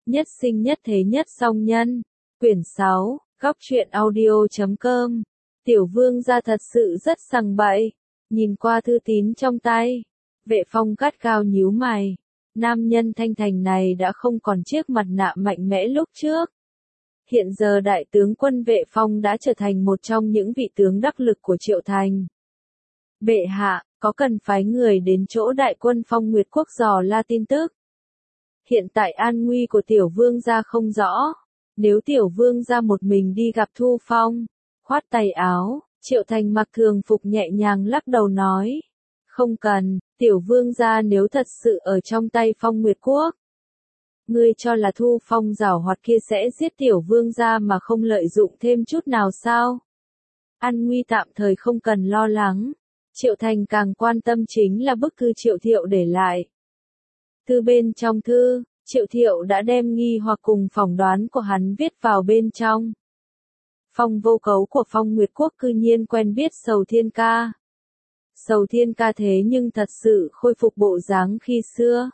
Nhất sinh nhất thế nhất song nhân. Quyển 6, góc truyện audio.com. Tiểu vương gia thật sự rất sằng bậy. Nhìn qua thư tín trong tay, Vệ Phong gắt gao nhíu mày. Nam nhân thanh thành này đã không còn chiếc mặt nạ mạnh mẽ lúc trước. Hiện giờ đại tướng quân Vệ Phong đã trở thành một trong những vị tướng đắc lực của Triệu Thành. Bệ hạ, có cần phái người đến chỗ đại quân Phong Nguyệt Quốc dò la tin tức? Hiện tại an nguy của tiểu vương gia không rõ. Nếu tiểu vương gia một mình đi gặp Thu Phong, khoát tay áo, Triệu Thành mặc thường phục nhẹ nhàng lắc đầu nói. Không cần, tiểu vương gia nếu thật sự ở trong tay Phong Nguyệt Quốc. Ngươi cho là Thu Phong giảo hoạt kia sẽ giết tiểu vương gia mà không lợi dụng thêm chút nào sao? An nguy tạm thời không cần lo lắng. Triệu Thành càng quan tâm chính là bức thư Triệu Thiệu để lại. Thư bên trong thư, Triệu Thiệu đã đem nghi hoặc cùng phỏng đoán của hắn viết vào bên trong. Phong Vô Cấu của Phong Nguyệt Quốc cư nhiên quen biết Sầu Thiên Ca. Sầu Thiên Ca thế nhưng thật sự khôi phục bộ dáng khi xưa.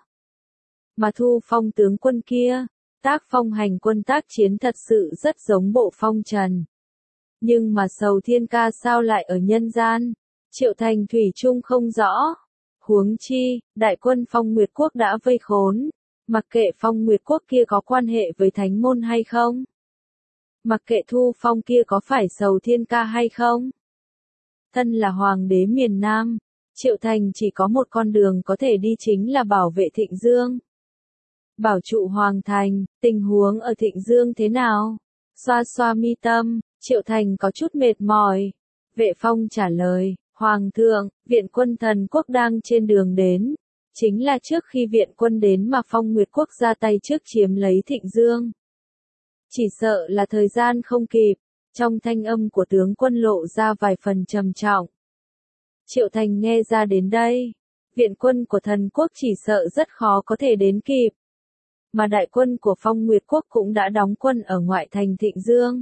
Mà Thu Phong tướng quân kia, tác phong hành quân tác chiến thật sự rất giống bộ phong trần. Nhưng mà Sầu Thiên Ca sao lại ở nhân gian? Triệu Thành thủy chung không rõ. Huống chi, đại quân Phong Nguyệt Quốc đã vây khốn. Mặc kệ Phong Nguyệt Quốc kia có quan hệ với Thánh Môn hay không? Mặc kệ Thu Phong kia có phải Sầu Thiên Ca hay không? Thân là hoàng đế miền Nam, Triệu Thành chỉ có một con đường có thể đi chính là bảo vệ Thịnh Dương. Bảo trụ Hoàng Thành, tình huống ở Thịnh Dương thế nào? Xoa xoa mi tâm, Triệu Thành có chút mệt mỏi. Vệ Phong trả lời, Hoàng thượng, viện quân Thần Quốc đang trên đường đến. Chính là trước khi viện quân đến mà Phong Nguyệt Quốc ra tay trước chiếm lấy Thịnh Dương. Chỉ sợ là thời gian không kịp, trong thanh âm của tướng quân lộ ra vài phần trầm trọng. Triệu Thành nghe ra đến đây, viện quân của Thần Quốc chỉ sợ rất khó có thể đến kịp. Mà đại quân của Phong Nguyệt Quốc cũng đã đóng quân ở ngoại thành Thịnh Dương.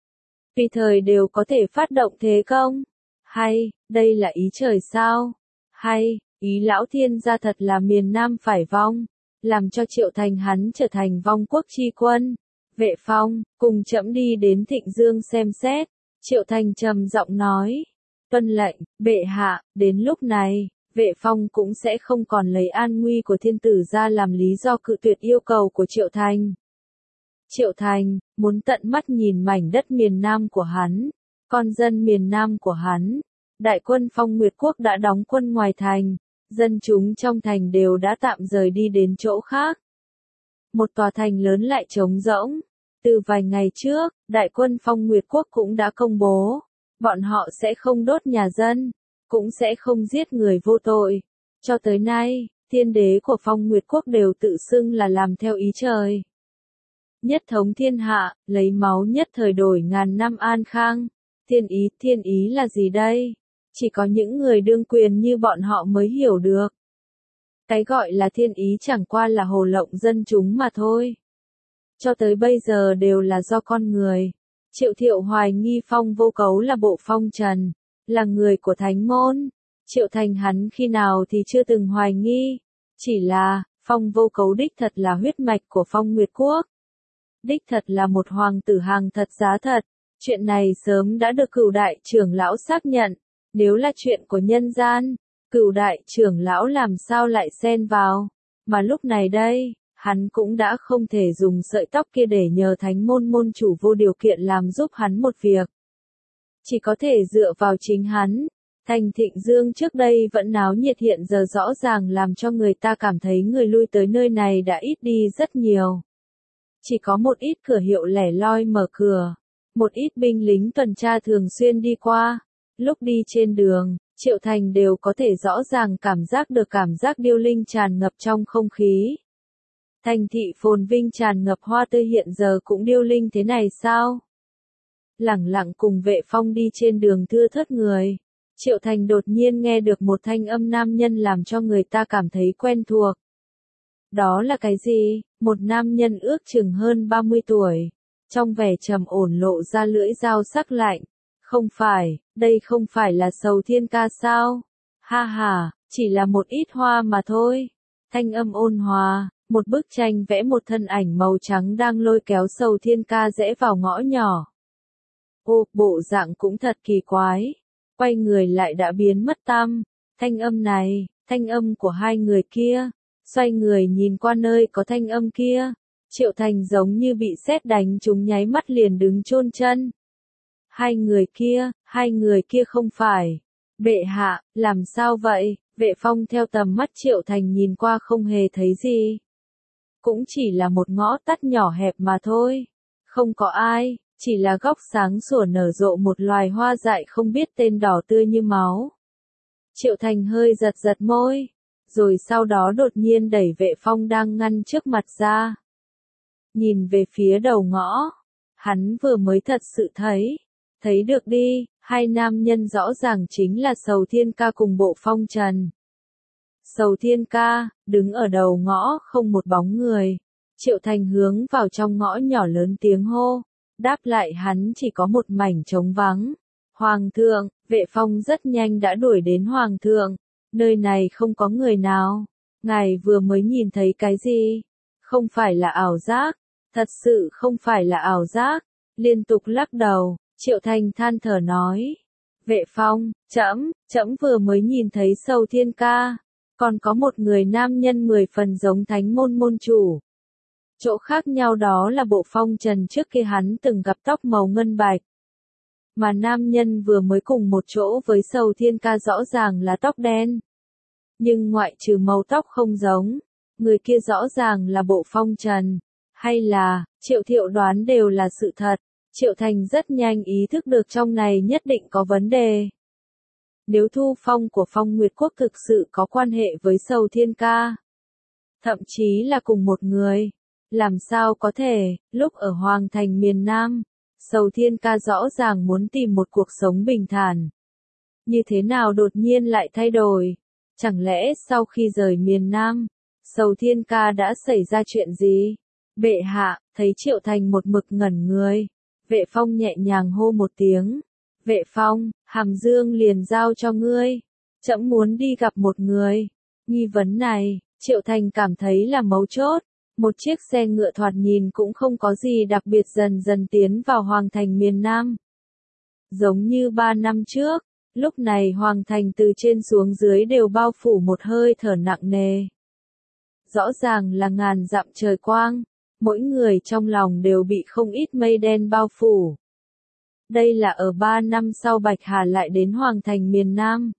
Tùy thời đều có thể phát động thế công. Hay, đây là ý trời sao? Hay, ý lão thiên gia thật là miền Nam phải vong, làm cho Triệu Thành hắn trở thành vong quốc chi quân. Vệ Phong, cùng trẫm đi đến Thịnh Dương xem xét. Triệu Thành trầm giọng nói. Tuân lệnh, bệ hạ, đến lúc này, Vệ Phong cũng sẽ không còn lấy an nguy của thiên tử ra làm lý do cự tuyệt yêu cầu của Triệu Thành. Triệu Thành, muốn tận mắt nhìn mảnh đất miền Nam của hắn, con dân miền Nam của hắn. Đại quân Phong Nguyệt Quốc đã đóng quân ngoài thành, dân chúng trong thành đều đã tạm rời đi đến chỗ khác. Một tòa thành lớn lại trống rỗng. Từ vài ngày trước, đại quân Phong Nguyệt Quốc cũng đã công bố, bọn họ sẽ không đốt nhà dân, cũng sẽ không giết người vô tội. Cho tới nay, thiên đế của Phong Nguyệt Quốc đều tự xưng là làm theo ý trời. Nhất thống thiên hạ, lấy máu nhất thời đổi ngàn năm an khang. Thiên ý là gì đây? Chỉ có những người đương quyền như bọn họ mới hiểu được. Cái gọi là thiên ý chẳng qua là hồ lộng dân chúng mà thôi. Cho tới bây giờ đều là do con người. Triệu Thiệu hoài nghi Phong Vô Cấu là bộ phong trần, là người của Thánh Môn. Triệu Thành hắn khi nào thì chưa từng hoài nghi. Chỉ là, Phong Vô Cấu đích thật là huyết mạch của Phong Nguyệt Quốc. Đích thật là một hoàng tử hàng thật giá thật. Chuyện này sớm đã được Cửu đại trưởng lão xác nhận. Nếu là chuyện của nhân gian, Cửu đại trưởng lão làm sao lại xen vào. Mà lúc này đây, hắn cũng đã không thể dùng sợi tóc kia để nhờ Thánh Môn môn chủ vô điều kiện làm giúp hắn một việc. Chỉ có thể dựa vào chính hắn. Thành Thịnh Dương trước đây vẫn náo nhiệt, hiện giờ rõ ràng làm cho người ta cảm thấy người lui tới nơi này đã ít đi rất nhiều. Chỉ có một ít cửa hiệu lẻ loi mở cửa, một ít binh lính tuần tra thường xuyên đi qua. Lúc đi trên đường, Triệu Thành đều có thể rõ ràng cảm giác được cảm giác điêu linh tràn ngập trong không khí. Thành thị phồn vinh tràn ngập hoa tươi hiện giờ cũng điêu linh thế này sao? Lẳng lặng cùng Vệ Phong đi trên đường thưa thớt người. Triệu Thành đột nhiên nghe được một thanh âm nam nhân làm cho người ta cảm thấy quen thuộc. Đó là cái gì? Một nam nhân ước chừng hơn 30 tuổi. Trong vẻ trầm ổn lộ ra lưỡi dao sắc lạnh. Không phải, đây không phải là Sầu Thiên Ca sao? Ha ha, chỉ là một ít hoa mà thôi. Thanh âm ôn hòa, Một bức tranh vẽ một thân ảnh màu trắng đang lôi kéo Sầu Thiên Ca rẽ vào ngõ nhỏ. Ô, bộ dạng cũng thật kỳ quái. Quay người lại đã biến mất tăm. Thanh âm này, thanh âm của hai người kia. Xoay người nhìn qua nơi có thanh âm kia. Triệu Thành giống như bị sét đánh trúng nháy mắt liền đứng chôn chân. Hai người kia không phải. Bệ hạ, làm sao vậy? Vệ Phong theo tầm mắt Triệu Thành nhìn qua không hề thấy gì. Cũng chỉ là một ngõ tắt nhỏ hẹp mà thôi. Không có ai, chỉ là góc sáng sủa nở rộ một loài hoa dại không biết tên đỏ tươi như máu. Triệu Thành hơi giật giật môi, rồi sau đó đột nhiên đẩy Vệ Phong đang ngăn trước mặt ra. Nhìn về phía đầu ngõ, hắn vừa mới thật sự thấy được đi, hai nam nhân rõ ràng chính là Sầu Thiên Ca cùng Bộ Phong Trần. Sầu Thiên Ca, đứng ở đầu ngõ không một bóng người. Triệu Thành hướng vào trong ngõ nhỏ lớn tiếng hô, đáp lại hắn chỉ có một mảnh trống vắng. Hoàng thượng, Vệ Phong rất nhanh đã đuổi đến Hoàng thượng, nơi này không có người nào. Ngài vừa mới nhìn thấy cái gì? Không phải là ảo giác, thật sự không phải là ảo giác. Liên tục lắc đầu, Triệu Thành than thở nói. Vệ Phong, trẫm vừa mới nhìn thấy Sầu Thiên Ca. Còn có một người nam nhân 10 phần giống Thánh môn môn chủ. Chỗ khác nhau đó là Bộ Phong Trần trước kia hắn từng gặp tóc màu ngân bạch. Mà nam nhân vừa mới cùng một chỗ với Sầu Thiên Ca rõ ràng là tóc đen. Nhưng ngoại trừ màu tóc không giống, người kia rõ ràng là Bộ Phong Trần. Hay là, Triệu Thiệu đoán đều là sự thật. Triệu Thành rất nhanh ý thức được trong này nhất định có vấn đề. Nếu Thu Phong của Phong Nguyệt Quốc thực sự có quan hệ với Sầu Thiên Ca, thậm chí là cùng một người, làm sao có thể, lúc ở Hoàng Thành miền Nam, Sầu Thiên Ca rõ ràng muốn tìm một cuộc sống bình thản. Như thế nào đột nhiên lại thay đổi? Chẳng lẽ sau khi rời miền Nam, Sầu Thiên Ca đã xảy ra chuyện gì? Bệ hạ, thấy Triệu Thành một mực ngẩn người. Vệ Phong nhẹ nhàng hô một tiếng. Vệ Phong, Hàm Dương liền giao cho ngươi. Trẫm muốn đi gặp một người. Nghi vấn này, Triệu Thành cảm thấy là mấu chốt. Một chiếc xe ngựa thoạt nhìn cũng không có gì đặc biệt dần dần tiến vào Hoàng Thành miền Nam. Giống như 3 năm trước, lúc này Hoàng Thành từ trên xuống dưới đều bao phủ một hơi thở nặng nề. Rõ ràng là ngàn dặm trời quang, mỗi người trong lòng đều bị không ít mây đen bao phủ. Đây là ở 3 năm sau Bạch Hà lại đến Hoàng Thành miền Nam.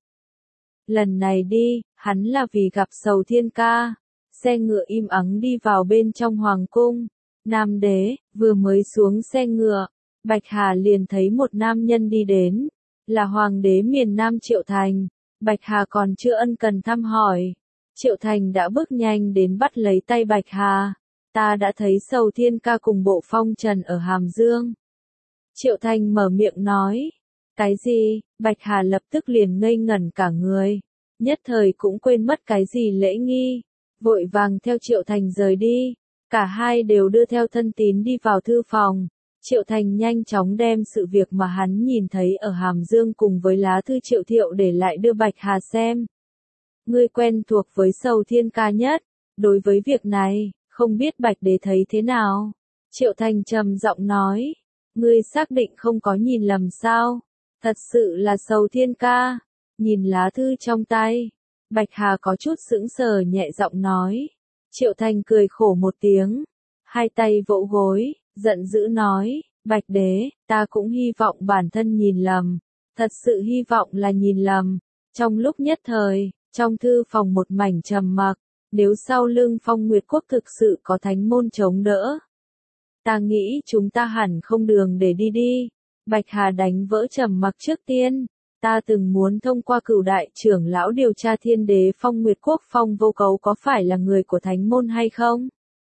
Lần này đi, hắn là vì gặp Sầu Thiên Ca. Xe ngựa im ắng đi vào bên trong Hoàng cung. Nam đế, vừa mới xuống xe ngựa, Bạch Hà liền thấy một nam nhân đi đến. Là Hoàng đế miền Nam Triệu Thành. Bạch Hà còn chưa ân cần thăm hỏi. Triệu Thành đã bước nhanh đến bắt lấy tay Bạch Hà. Ta đã thấy Sầu Thiên Ca cùng Bộ Phong Trần ở Hàm Dương. Triệu Thành mở miệng nói. Cái gì? Bạch Hà lập tức liền ngây ngẩn cả người. Nhất thời cũng quên mất cái gì lễ nghi. Vội vàng theo Triệu Thành rời đi. Cả hai đều đưa theo thân tín đi vào thư phòng. Triệu Thành nhanh chóng đem sự việc mà hắn nhìn thấy ở Hàm Dương cùng với lá thư Triệu Thiệu để lại đưa Bạch Hà xem. Ngươi quen thuộc với Sầu Thiên Ca nhất. Đối với việc này, không biết Bạch Đế thấy thế nào? Triệu Thành trầm giọng nói. Ngươi xác định không có nhìn lầm sao? Thật sự là Sầu Thiên Ca. Nhìn lá thư trong tay. Bạch Hà có chút sững sờ nhẹ giọng nói. Triệu Thành cười khổ một tiếng. Hai tay vỗ gối, giận dữ nói. Bạch Đế, ta cũng hy vọng bản thân nhìn lầm. Thật sự hy vọng là nhìn lầm. Trong lúc nhất thời, trong thư phòng một mảnh trầm mặc. Nếu sau lưng Phong Nguyệt Quốc thực sự có thánh môn chống đỡ, ta nghĩ chúng ta hẳn không đường để đi. Bạch Hà đánh vỡ trầm mặc trước tiên. Ta từng muốn thông qua Cửu đại trưởng lão điều tra Thiên đế Phong Nguyệt Quốc Phong Vô Cấu có phải là người của thánh môn hay không.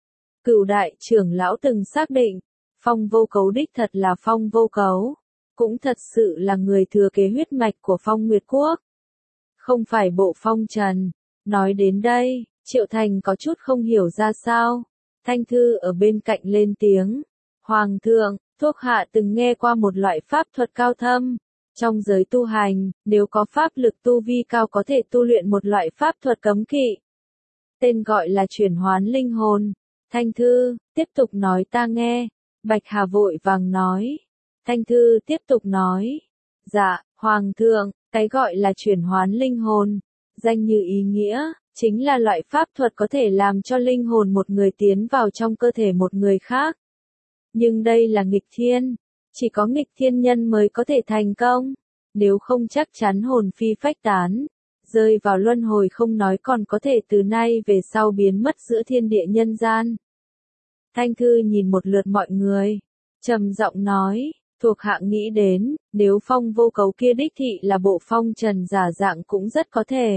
Cửu đại trưởng lão từng xác định, Phong Vô Cấu đích thật là Phong Vô Cấu, cũng thật sự là người thừa kế huyết mạch của Phong Nguyệt Quốc. Không phải Bộ Phong Trần. Nói đến đây, Triệu Thành có chút không hiểu ra sao. Thanh Thư ở bên cạnh lên tiếng. Hoàng thượng, thuộc hạ từng nghe qua một loại pháp thuật cao thâm. Trong giới tu hành, nếu có pháp lực tu vi cao có thể tu luyện một loại pháp thuật cấm kỵ. tên gọi là chuyển hoán linh hồn. Thanh Thư, tiếp tục nói ta nghe. Bạch Hà vội vàng nói. Thanh Thư tiếp tục nói. Dạ, Hoàng thượng, cái gọi là chuyển hoán linh hồn, danh như ý nghĩa, chính là loại pháp thuật có thể làm cho linh hồn một người tiến vào trong cơ thể một người khác. Nhưng đây là nghịch thiên, chỉ có nghịch thiên nhân mới có thể thành công, nếu không chắc chắn hồn phi phách tán, rơi vào luân hồi không nói còn có thể từ nay về sau biến mất giữa thiên địa nhân gian. Thanh Thư nhìn một lượt mọi người, trầm giọng nói, thuộc hạ nghĩ đến, nếu Phong Vô Cấu kia đích thị là bộ phong trần giả dạng cũng rất có thể.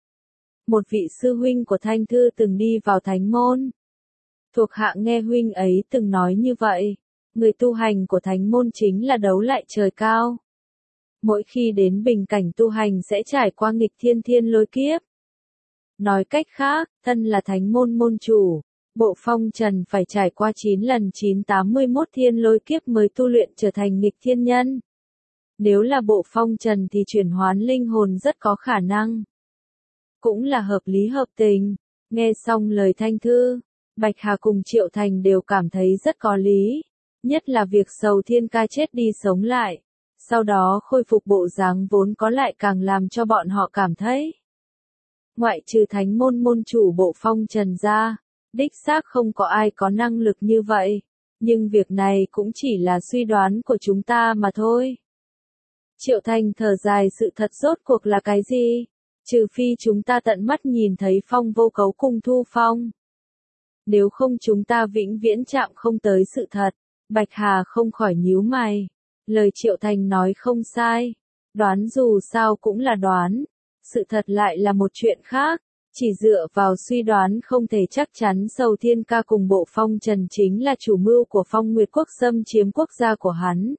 Một vị sư huynh của Thanh Thư từng đi vào thánh môn. Thuộc hạ nghe huynh ấy từng nói như vậy, người tu hành của thánh môn chính là đấu lại trời cao. Mỗi khi đến bình cảnh tu hành sẽ trải qua nghịch thiên thiên lôi kiếp. Nói cách khác, thân là thánh môn môn chủ, bộ phong trần phải trải qua 9 lần 981 thiên lôi kiếp mới tu luyện trở thành nghịch thiên nhân. Nếu là bộ phong trần thì chuyển hoán linh hồn rất có khả năng. Cũng là hợp lý hợp tình. Nghe xong lời Thanh Thư, Bạch Hà cùng Triệu Thành đều cảm thấy rất có lý. Nhất là việc Sầu Thiên Ca chết đi sống lại, sau đó khôi phục bộ dáng vốn có lại càng làm cho bọn họ cảm thấy. Ngoại trừ thánh môn môn chủ bộ phong trần ra, đích xác không có ai có năng lực như vậy. Nhưng việc này cũng chỉ là suy đoán của chúng ta mà thôi. Triệu Thành thở dài, sự thật rốt cuộc là cái gì? Trừ phi chúng ta tận mắt nhìn thấy Phong Vô Cấu cùng Thu Phong. Nếu không chúng ta vĩnh viễn chạm không tới sự thật. Bạch Hà không khỏi nhíu mày. Lời Triệu Thành nói không sai. Đoán dù sao cũng là đoán. Sự thật lại là một chuyện khác. Chỉ dựa vào suy đoán không thể chắc chắn Sầu Thiên Ca cùng bộ phong trần chính là chủ mưu của Phong Nguyệt Quốc xâm chiếm quốc gia của hắn.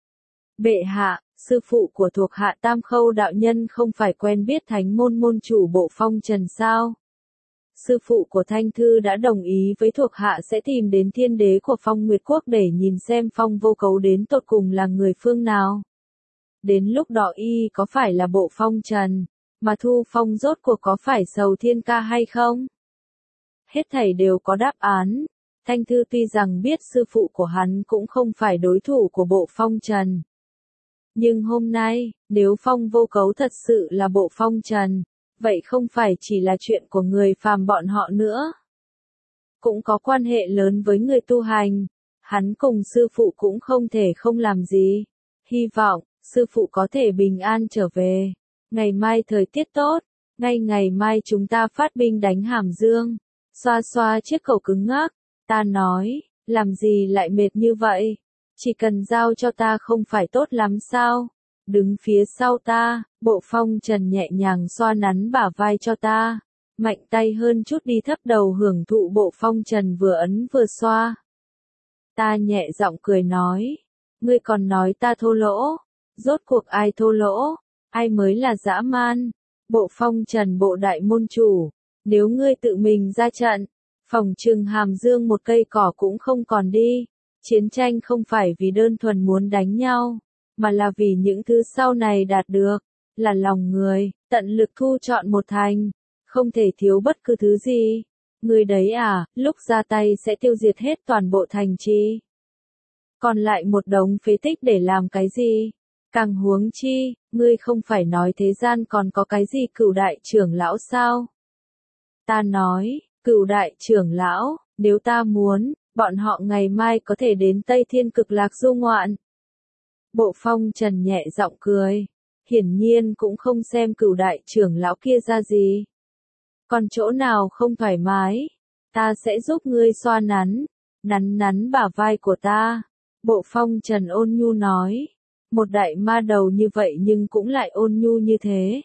Bệ hạ, sư phụ của thuộc hạ Tam Khâu đạo nhân không phải quen biết thánh môn môn chủ bộ phong trần sao? Sư phụ của Thanh Thư đã đồng ý với thuộc hạ sẽ tìm đến thiên đế của Phong Nguyệt Quốc để nhìn xem Phong Vô Cấu đến tột cùng là người phương nào. Đến lúc đó y có phải là bộ phong trần, mà Thu Phong rốt cuộc có phải Sầu Thiên Ca hay không? Hết thảy đều có đáp án. Thanh Thư tuy rằng biết sư phụ của hắn cũng không phải đối thủ của bộ phong trần. Nhưng hôm nay, nếu Phong Vô Cấu thật sự là bộ phong trần, vậy không phải chỉ là chuyện của người phàm bọn họ nữa. Cũng có quan hệ lớn với người tu hành. Hắn cùng sư phụ cũng không thể không làm gì. Hy vọng, sư phụ có thể bình an trở về. Ngày mai thời tiết tốt, ngay ngày mai chúng ta phát binh đánh Hàm Dương. Xoa xoa chiếc cầu cứng ngắc, ta nói, làm gì lại mệt như vậy? Chỉ cần giao cho ta không phải tốt lắm sao? Đứng phía sau ta, bộ phong trần nhẹ nhàng xoa nắn bả vai cho ta. Mạnh tay hơn chút đi thấp đầu hưởng thụ bộ phong trần vừa ấn vừa xoa. Ta nhẹ giọng cười nói. Ngươi còn nói ta thô lỗ. Rốt cuộc ai thô lỗ? Ai mới là dã man? Bộ phong trần bộ đại môn chủ. Nếu ngươi tự mình ra trận, phòng trừng Hàm Dương một cây cỏ cũng không còn đi. Chiến tranh không phải vì đơn thuần muốn đánh nhau, mà là vì những thứ sau này đạt được, là lòng người, tận lực thu chọn một thành, không thể thiếu bất cứ thứ gì. Người đấy à, lúc ra tay sẽ tiêu diệt hết toàn bộ thành trì. Còn lại một đống phế tích để làm cái gì? Càng huống chi, ngươi không phải nói thế gian còn có cái gì Cửu đại trưởng lão sao? Ta nói, Cửu đại trưởng lão, nếu ta muốn, bọn họ ngày mai có thể đến Tây Thiên Cực Lạc du ngoạn. Bộ phong trần nhẹ giọng cười. Hiển nhiên cũng không xem Cửu đại trưởng lão kia ra gì. Còn chỗ nào không thoải mái, ta sẽ giúp ngươi xoa nắn, nắn bả vai của ta. Bộ phong trần ôn nhu nói. Một đại ma đầu như vậy nhưng cũng lại ôn nhu như thế.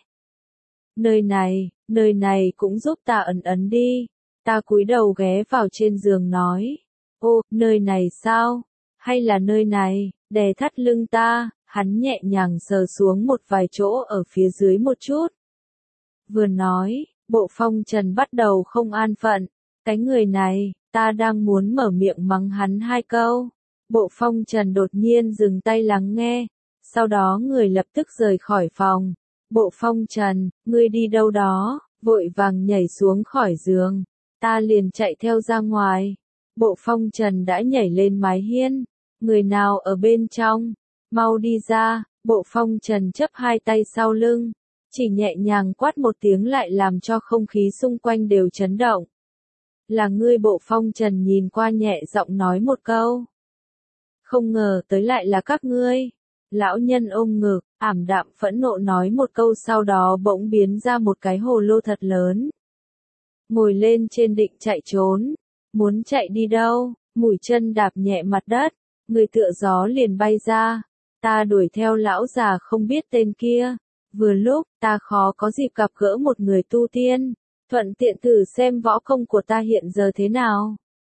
Nơi này cũng giúp ta ấn đi. Ta cúi đầu ghé vào trên giường nói. Ô, nơi này sao? Hay là nơi này? Đè thắt lưng ta, hắn nhẹ nhàng sờ xuống một vài chỗ ở phía dưới một chút. Vừa nói, bộ phong trần bắt đầu không an phận. Cái người này, ta đang muốn mở miệng mắng hắn 2 câu. Bộ phong trần đột nhiên dừng tay lắng nghe. Sau đó người lập tức rời khỏi phòng. Bộ phong trần, ngươi đi đâu đó? Vội vàng nhảy xuống khỏi giường. Ta liền chạy theo ra ngoài. Bộ phong trần đã nhảy lên mái hiên. Người nào ở bên trong? Mau đi ra. Bộ phong trần chấp hai tay sau lưng. Chỉ nhẹ nhàng quát một tiếng lại làm cho không khí xung quanh đều chấn động. Là ngươi. Bộ phong trần nhìn qua nhẹ giọng nói một câu. Không ngờ tới lại là các ngươi. Lão nhân ôm ngực, ảm đạm phẫn nộ nói một câu sau đó bỗng biến ra một cái hồ lô thật lớn. Ngồi lên trên định chạy trốn. Muốn chạy đi đâu? Mũi chân đạp nhẹ mặt đất. Người tựa gió liền bay ra. Ta đuổi theo lão già không biết tên kia. Vừa lúc, ta khó có dịp gặp gỡ một người tu tiên. Thuận tiện thử xem võ công của ta hiện giờ thế nào.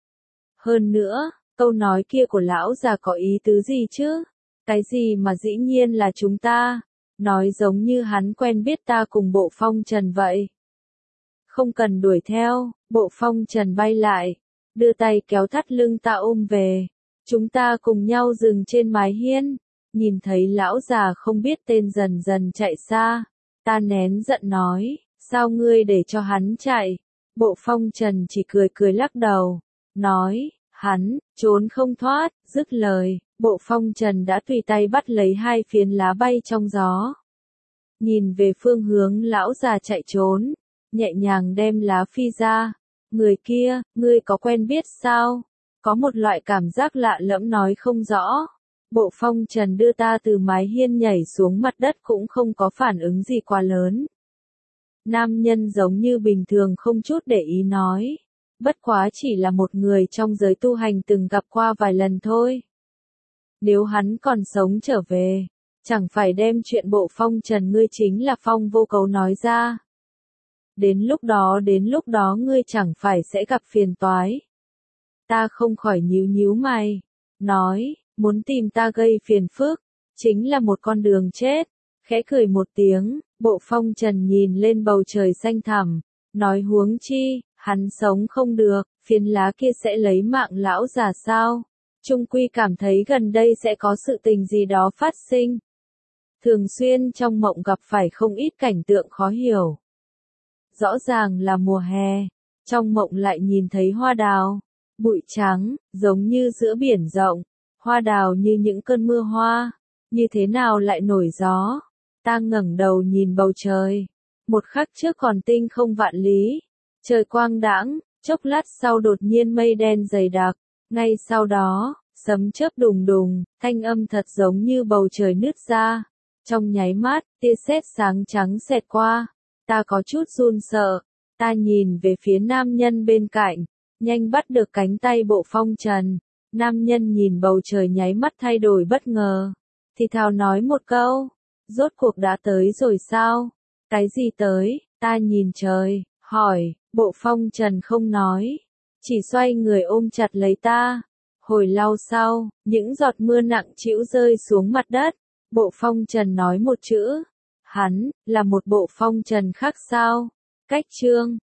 Hơn nữa, câu nói kia của lão già có ý tứ gì chứ? Cái gì mà dĩ nhiên là chúng ta? Nói giống như hắn quen biết ta cùng bộ phong trần vậy. Không cần đuổi theo, bộ phong trần bay lại. Đưa tay kéo thắt lưng ta ôm về. Chúng ta cùng nhau dừng trên mái hiên. Nhìn thấy lão già không biết tên dần dần chạy xa. Ta nén giận nói, sao ngươi để cho hắn chạy? Bộ phong trần chỉ cười cười lắc đầu. Nói, hắn, trốn không thoát, dứt lời. Bộ phong trần đã tùy tay bắt lấy hai phiến lá bay trong gió. Nhìn về phương hướng lão già chạy trốn. Nhẹ nhàng đem lá phi ra. Người kia, ngươi có quen biết sao? Có một loại cảm giác lạ lẫm nói không rõ. Bộ phong trần đưa ta từ mái hiên nhảy xuống mặt đất cũng không có phản ứng gì quá lớn. Nam nhân giống như bình thường không chút để ý nói. Bất quá chỉ là một người trong giới tu hành từng gặp qua vài lần thôi. Nếu hắn còn sống trở về, chẳng phải đem chuyện bộ phong trần ngươi chính là Phong Vô Cấu nói ra. Đến lúc đó ngươi chẳng phải sẽ gặp phiền toái. Ta không khỏi nhíu nhíu mày, nói, muốn tìm ta gây phiền phức, chính là một con đường chết. Khẽ cười một tiếng, bộ phong trần nhìn lên bầu trời xanh thẳm, nói huống chi, hắn sống không được, phiến lá kia sẽ lấy mạng lão già sao? Trung quy cảm thấy gần đây sẽ có sự tình gì đó phát sinh. Thường xuyên trong mộng gặp phải không ít cảnh tượng khó hiểu. Rõ ràng là mùa hè, trong mộng lại nhìn thấy hoa đào, bụi trắng, giống như giữa biển rộng, hoa đào như những cơn mưa hoa, như thế nào lại nổi gió. Ta ngẩng đầu nhìn bầu trời, một khắc trước còn tinh không vạn lý, trời quang đãng, chốc lát sau đột nhiên mây đen dày đặc, ngay sau đó, sấm chớp đùng đùng, thanh âm thật giống như bầu trời nứt ra. Trong nháy mắt, tia sét sáng trắng xẹt qua. Ta có chút run sợ. Ta nhìn về phía nam nhân bên cạnh, nhanh bắt được cánh tay bộ phong trần. Nam nhân nhìn bầu trời nháy mắt thay đổi bất ngờ. Thì thào nói một câu, rốt cuộc đã tới rồi sao? Cái gì tới? Ta nhìn trời, hỏi, bộ phong trần không nói. Chỉ xoay người ôm chặt lấy ta. Hồi lâu sau, những giọt mưa nặng trĩu rơi xuống mặt đất. Bộ phong trần nói một chữ. Hắn, là một bộ phong trần khác sao? Cách chương